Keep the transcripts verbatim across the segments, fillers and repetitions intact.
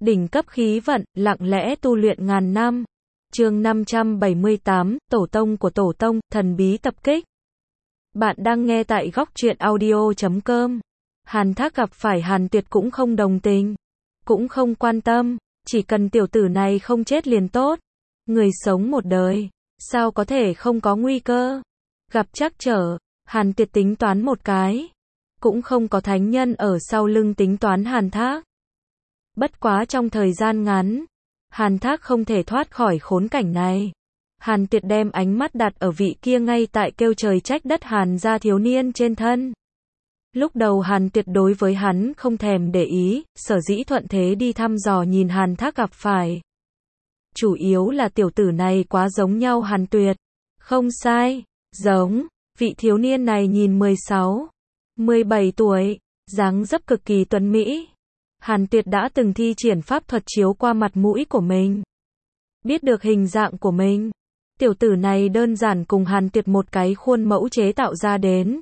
Đỉnh cấp khí vận, lặng lẽ tu luyện ngàn năm. Chương năm trăm bảy mươi tám, Tổ tông của Tổ tông, thần bí tập kích. Bạn đang nghe tại góc truyện audio chấm com. Hàn Thác gặp phải Hàn Tuyệt cũng không đồng tình, cũng không quan tâm, chỉ cần tiểu tử này không chết liền tốt. Người sống một đời, sao có thể không có nguy cơ? Gặp trắc trở, Hàn Tuyệt tính toán một cái, cũng không có thánh nhân ở sau lưng tính toán Hàn Thác. Bất quá trong thời gian ngắn, Hàn Thác không thể thoát khỏi khốn cảnh này. Hàn Tuyệt đem ánh mắt đặt ở vị kia ngay tại kêu trời trách đất Hàn gia thiếu niên trên thân. Lúc đầu Hàn Tuyệt đối với hắn không thèm để ý, sở dĩ thuận thế đi thăm dò nhìn Hàn Thác gặp phải. Chủ yếu là tiểu tử này quá giống nhau Hàn Tuyệt. Không sai, giống, vị thiếu niên này nhìn mười sáu, mười bảy tuổi, dáng dấp cực kỳ tuấn mỹ. Hàn Tuyệt đã từng thi triển pháp thuật chiếu qua mặt mũi của mình, biết được hình dạng của mình. Tiểu tử này đơn giản cùng Hàn Tuyệt một cái khuôn mẫu chế tạo ra đến.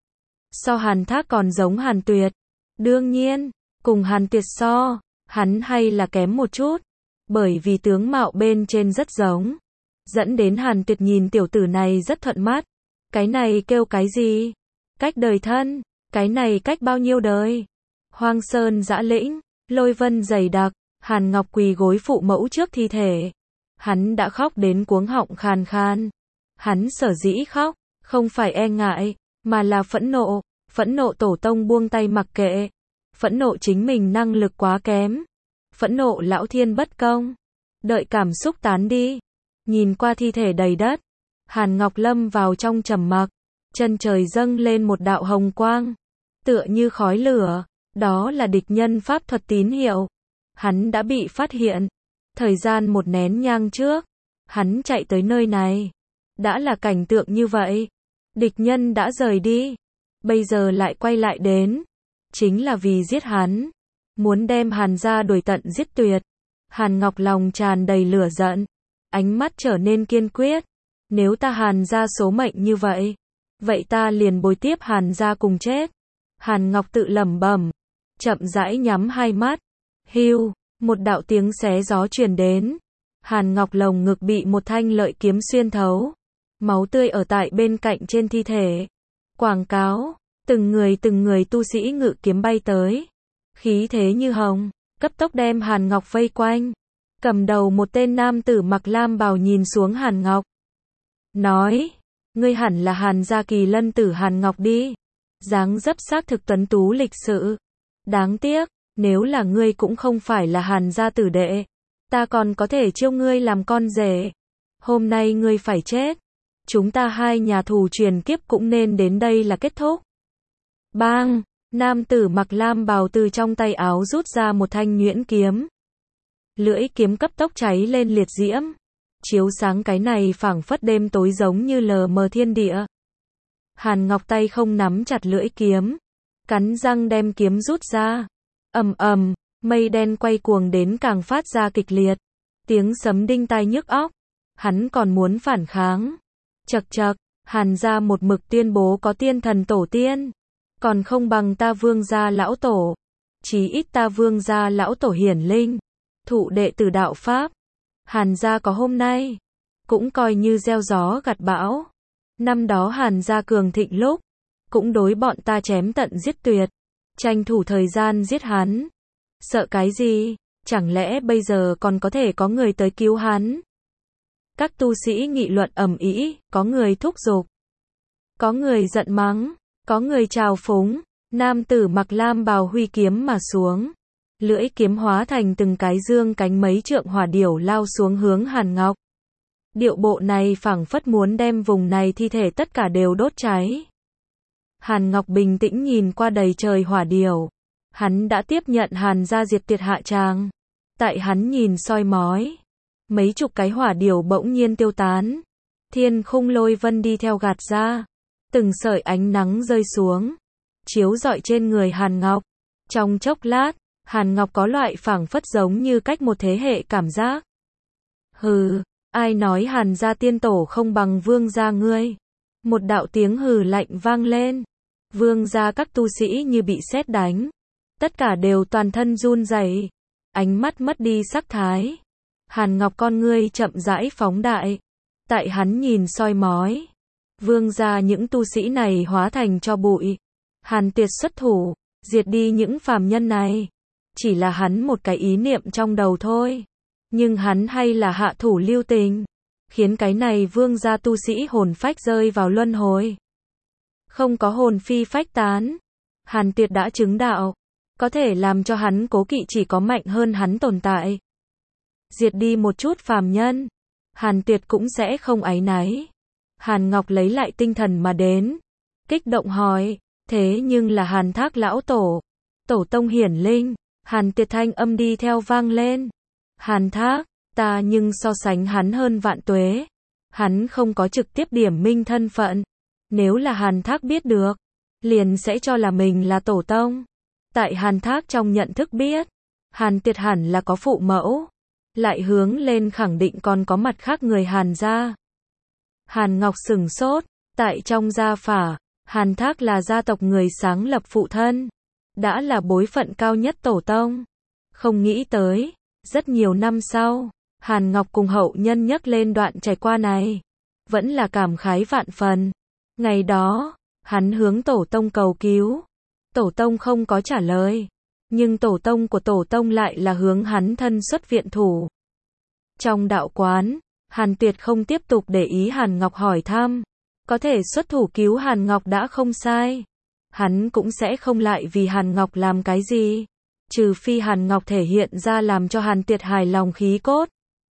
So Hàn Thác còn giống Hàn Tuyệt. Đương nhiên, cùng Hàn Tuyệt so, hắn hay là kém một chút, bởi vì tướng mạo bên trên rất giống, dẫn đến Hàn Tuyệt nhìn tiểu tử này rất thuận mắt. Cái này kêu cái gì? Cách đời thân, cái này cách bao nhiêu đời? Hoang sơn dã lĩnh, lôi vân dày đặc, Hàn Ngọc quỳ gối phụ mẫu trước thi thể. Hắn đã khóc đến cuống họng khàn khan. Hắn sở dĩ khóc, không phải e ngại, mà là phẫn nộ. Phẫn nộ tổ tông buông tay mặc kệ. Phẫn nộ chính mình năng lực quá kém. Phẫn nộ lão thiên bất công. Đợi cảm xúc tán đi, nhìn qua thi thể đầy đất, Hàn Ngọc lâm vào trong trầm mặc. Chân trời dâng lên một đạo hồng quang, tựa như khói lửa. Đó là địch nhân pháp thuật tín hiệu. Hắn đã bị phát hiện. Thời gian một nén nhang trước, hắn chạy tới nơi này. Đã là cảnh tượng như vậy. Địch nhân đã rời đi, bây giờ lại quay lại đến. Chính là vì giết hắn. Muốn đem Hàn gia đuổi tận giết tuyệt. Hàn Ngọc lòng tràn đầy lửa giận. Ánh mắt trở nên kiên quyết. Nếu ta Hàn gia số mệnh như vậy, vậy ta liền bồi tiếp Hàn gia cùng chết. Hàn Ngọc tự lẩm bẩm, chậm rãi nhắm hai mắt. Hưu, một đạo tiếng xé gió truyền đến. Hàn Ngọc lồng ngực bị một thanh lợi kiếm xuyên thấu. Máu tươi ở tại bên cạnh trên thi thể. Quảng cáo, từng người từng người tu sĩ ngự kiếm bay tới. Khí thế như hồng, cấp tốc đem Hàn Ngọc vây quanh. Cầm đầu một tên nam tử mặc lam bào nhìn xuống Hàn Ngọc. Nói, ngươi hẳn là Hàn gia kỳ lân tử Hàn Ngọc đi. Dáng dấp xác thực tuấn tú lịch sự. Đáng tiếc, nếu là ngươi cũng không phải là Hàn gia tử đệ, ta còn có thể chiêu ngươi làm con rể. Hôm nay ngươi phải chết. Chúng ta hai nhà thù truyền kiếp cũng nên đến đây là kết thúc. Bang, nam tử mặc lam bào từ trong tay áo rút ra một thanh nhuyễn kiếm. Lưỡi kiếm cấp tốc cháy lên liệt diễm, chiếu sáng cái này phảng phất đêm tối giống như lờ mờ thiên địa. Hàn Ngọc tay không nắm chặt lưỡi kiếm, cắn răng đem kiếm rút ra. Ầm ầm, mây đen quay cuồng đến càng phát ra kịch liệt. Tiếng sấm đinh tai nhức óc. Hắn còn muốn phản kháng. Chậc chậc, Hàn gia một mực tuyên bố có tiên thần tổ tiên, còn không bằng ta Vương gia lão tổ. Chí ít ta Vương gia lão tổ hiển linh, thụ đệ tử đạo pháp. Hàn gia có hôm nay, cũng coi như gieo gió gặt bão. Năm đó Hàn gia cường thịnh lúc, cũng đối bọn ta chém tận giết tuyệt, tranh thủ thời gian giết hắn. Sợ cái gì? Chẳng lẽ bây giờ còn có thể có người tới cứu hắn? Các tu sĩ nghị luận ầm ĩ, có người thúc giục, có người giận mắng, có người trào phúng. Nam tử mặc lam bào huy kiếm mà xuống, lưỡi kiếm hóa thành từng cái dương cánh mấy trượng hỏa điểu lao xuống hướng Hàn Ngọc. Điệu bộ này phảng phất muốn đem vùng này thi thể tất cả đều đốt cháy. Hàn Ngọc bình tĩnh nhìn qua đầy trời hỏa điểu. Hắn đã tiếp nhận Hàn gia diệt tuyệt hạ tràng. Tại hắn nhìn soi mói, mấy chục cái hỏa điểu bỗng nhiên tiêu tán. Thiên khung lôi vân đi theo gạt ra. Từng sợi ánh nắng rơi xuống, chiếu rọi trên người Hàn Ngọc. Trong chốc lát, Hàn Ngọc có loại phảng phất giống như cách một thế hệ cảm giác. Hừ, ai nói Hàn gia tiên tổ không bằng Vương gia ngươi? Một đạo tiếng hừ lạnh vang lên. Vương gia các tu sĩ như bị sét đánh, tất cả đều toàn thân run rẩy. ánh mắt mất đi sắc thái. Hàn Ngọc con ngươi chậm rãi phóng đại. Tại hắn nhìn soi mói. Vương gia những tu sĩ này hóa thành cho bụi. Hàn Tiệt xuất thủ, diệt đi những phàm nhân này. Chỉ là hắn một cái ý niệm trong đầu thôi. Nhưng hắn hay là hạ thủ lưu tình. Khiến cái này vương gia tu sĩ hồn phách rơi vào luân hồi. Không có hồn phi phách tán. Hàn Tiệt đã chứng đạo. Có thể làm cho hắn cố kỵ chỉ có mạnh hơn hắn tồn tại. Diệt đi một chút phàm nhân. Hàn Tiệt cũng sẽ không áy náy. Hàn Ngọc lấy lại tinh thần mà đến. Kích động hỏi. Thế nhưng là Hàn Thác lão tổ. Tổ tông hiển linh. Hàn Tiệt thanh âm đi theo vang lên. Hàn Thác, ta nhưng so sánh hắn hơn vạn tuế. Hắn không có trực tiếp điểm minh thân phận. Nếu là Hàn Thác biết được, liền sẽ cho là mình là tổ tông. Tại Hàn Thác trong nhận thức biết, Hàn Tiệt hẳn là có phụ mẫu. Lại hướng lên khẳng định còn có mặt khác người Hàn gia. Hàn Ngọc sửng sốt, tại trong gia phả, Hàn Thác là gia tộc người sáng lập phụ thân. Đã là bối phận cao nhất tổ tông. Không nghĩ tới, rất nhiều năm sau, Hàn Ngọc cùng hậu nhân nhắc lên đoạn trải qua này. Vẫn là cảm khái vạn phần. Ngày đó, hắn hướng tổ tông cầu cứu. Tổ tông không có trả lời. Nhưng tổ tông của tổ tông lại là hướng hắn thân xuất viện thủ. Trong đạo quán, Hàn Tiệt không tiếp tục để ý Hàn Ngọc hỏi thăm. Có thể xuất thủ cứu Hàn Ngọc đã không sai. Hắn cũng sẽ không lại vì Hàn Ngọc làm cái gì. Trừ phi Hàn Ngọc thể hiện ra làm cho Hàn Tiệt hài lòng khí cốt.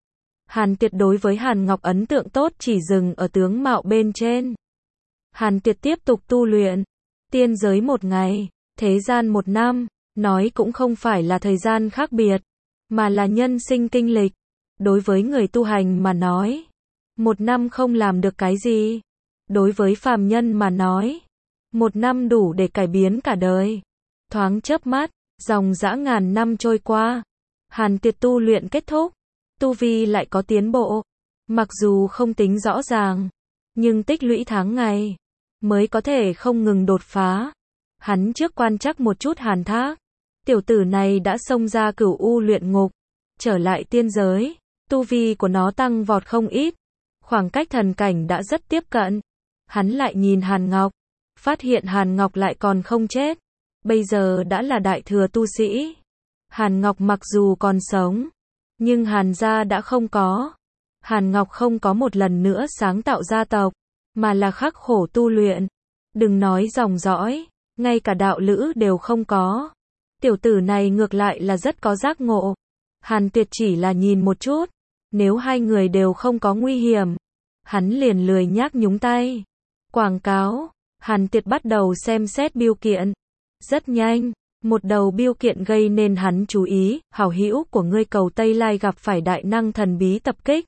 Hàn Tiệt đối với Hàn Ngọc ấn tượng tốt chỉ dừng ở tướng mạo bên trên. Hàn Tiệt tiếp tục tu luyện. Tiên giới một ngày, thế gian một năm. Nói cũng không phải là thời gian khác biệt, mà là nhân sinh kinh lịch. Đối với người tu hành mà nói, một năm không làm được cái gì. Đối với phàm nhân mà nói, một năm đủ để cải biến cả đời. Thoáng chớp mắt, dòng dã ngàn năm trôi qua. Hàn Tiệt tu luyện kết thúc, tu vi lại có tiến bộ. Mặc dù không tính rõ ràng, nhưng tích lũy tháng ngày, mới có thể không ngừng đột phá. Hắn trước quan trắc một chút Hàn Thác. Tiểu tử này đã xông ra cửu u luyện ngục, trở lại tiên giới, tu vi của nó tăng vọt không ít. Khoảng cách thần cảnh đã rất tiếp cận. Hắn lại nhìn Hàn Ngọc, phát hiện Hàn Ngọc lại còn không chết. Bây giờ đã là đại thừa tu sĩ. Hàn Ngọc mặc dù còn sống, nhưng Hàn gia đã không có. Hàn Ngọc không có một lần nữa sáng tạo gia tộc, mà là khắc khổ tu luyện. Đừng nói dòng dõi, ngay cả đạo lữ đều không có. Tiểu tử này ngược lại là rất có giác ngộ. Hàn Tiệt chỉ là nhìn một chút. Nếu hai người đều không có nguy hiểm, hắn liền lười nhác nhúng tay. Quảng cáo. Hàn Tiệt bắt đầu xem xét biêu kiện. Rất nhanh, một đầu biêu kiện gây nên hắn chú ý. Hảo hữu của ngươi Cầu Tây Lai gặp phải đại năng thần bí tập kích.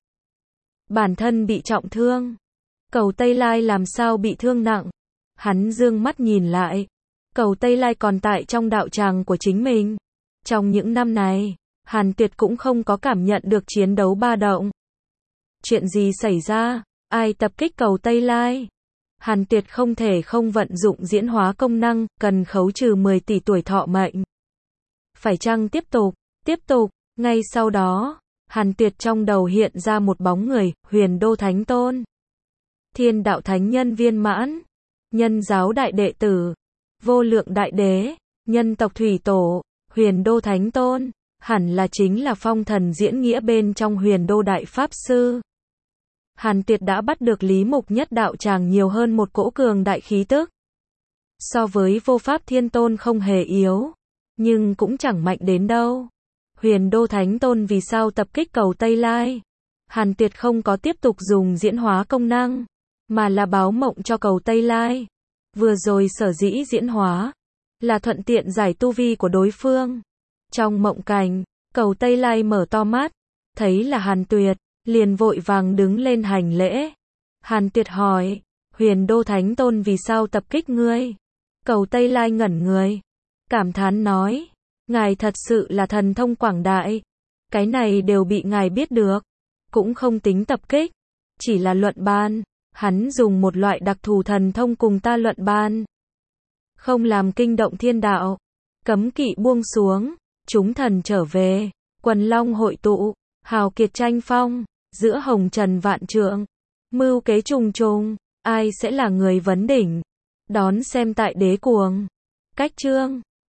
Bản thân bị trọng thương. Cầu Tây Lai làm sao bị thương nặng? Hắn dương mắt nhìn lại. Cầu Tây Lai còn tại trong đạo tràng của chính mình. Trong những năm này, Hàn Tiệt cũng không có cảm nhận được chiến đấu ba động. Chuyện gì xảy ra? Ai tập kích Cầu Tây Lai? Hàn Tiệt không thể không vận dụng diễn hóa công năng, cần khấu trừ mười tỷ tuổi thọ mệnh. Phải chăng tiếp tục? Tiếp tục. Ngay sau đó, Hàn Tiệt trong đầu hiện ra một bóng người, Huyền Đô Thánh Tôn. Thiên đạo thánh nhân viên mãn. Nhân giáo đại đệ tử. Vô lượng đại đế. Nhân tộc thủy tổ. Huyền Đô Thánh Tôn. Hẳn là chính là phong thần diễn nghĩa bên trong Huyền Đô Đại Pháp Sư. Hàn Tiệt đã bắt được Lý Mục nhất đạo tràng nhiều hơn một cỗ cường đại khí tức. So với vô pháp thiên tôn không hề yếu, nhưng cũng chẳng mạnh đến đâu. Huyền Đô Thánh Tôn vì sao tập kích Cầu Tây Lai? Hàn Tiệt không có tiếp tục dùng diễn hóa công năng, mà là báo mộng cho Cầu Tây Lai. Vừa rồi sở dĩ diễn hóa, là thuận tiện giải tu vi của đối phương. Trong mộng cảnh, Cầu Tây Lai mở to mắt, thấy là Hàn Tuyệt, liền vội vàng đứng lên hành lễ. Hàn Tuyệt hỏi, Huyền Đô Thánh Tôn vì sao tập kích ngươi? Cầu Tây Lai ngẩn người, cảm thán nói, ngài thật sự là thần thông quảng đại. Cái này đều bị ngài biết được, cũng không tính tập kích, chỉ là luận bàn. Hắn dùng một loại đặc thù thần thông cùng ta luận bàn. Không làm kinh động thiên đạo, cấm kỵ buông xuống, chúng thần trở về. Quần long hội tụ, hào kiệt tranh phong, giữa hồng trần vạn trượng, mưu kế trùng trùng, ai sẽ là người vấn đỉnh? Đón xem tại Đế Cuồng. Cách chương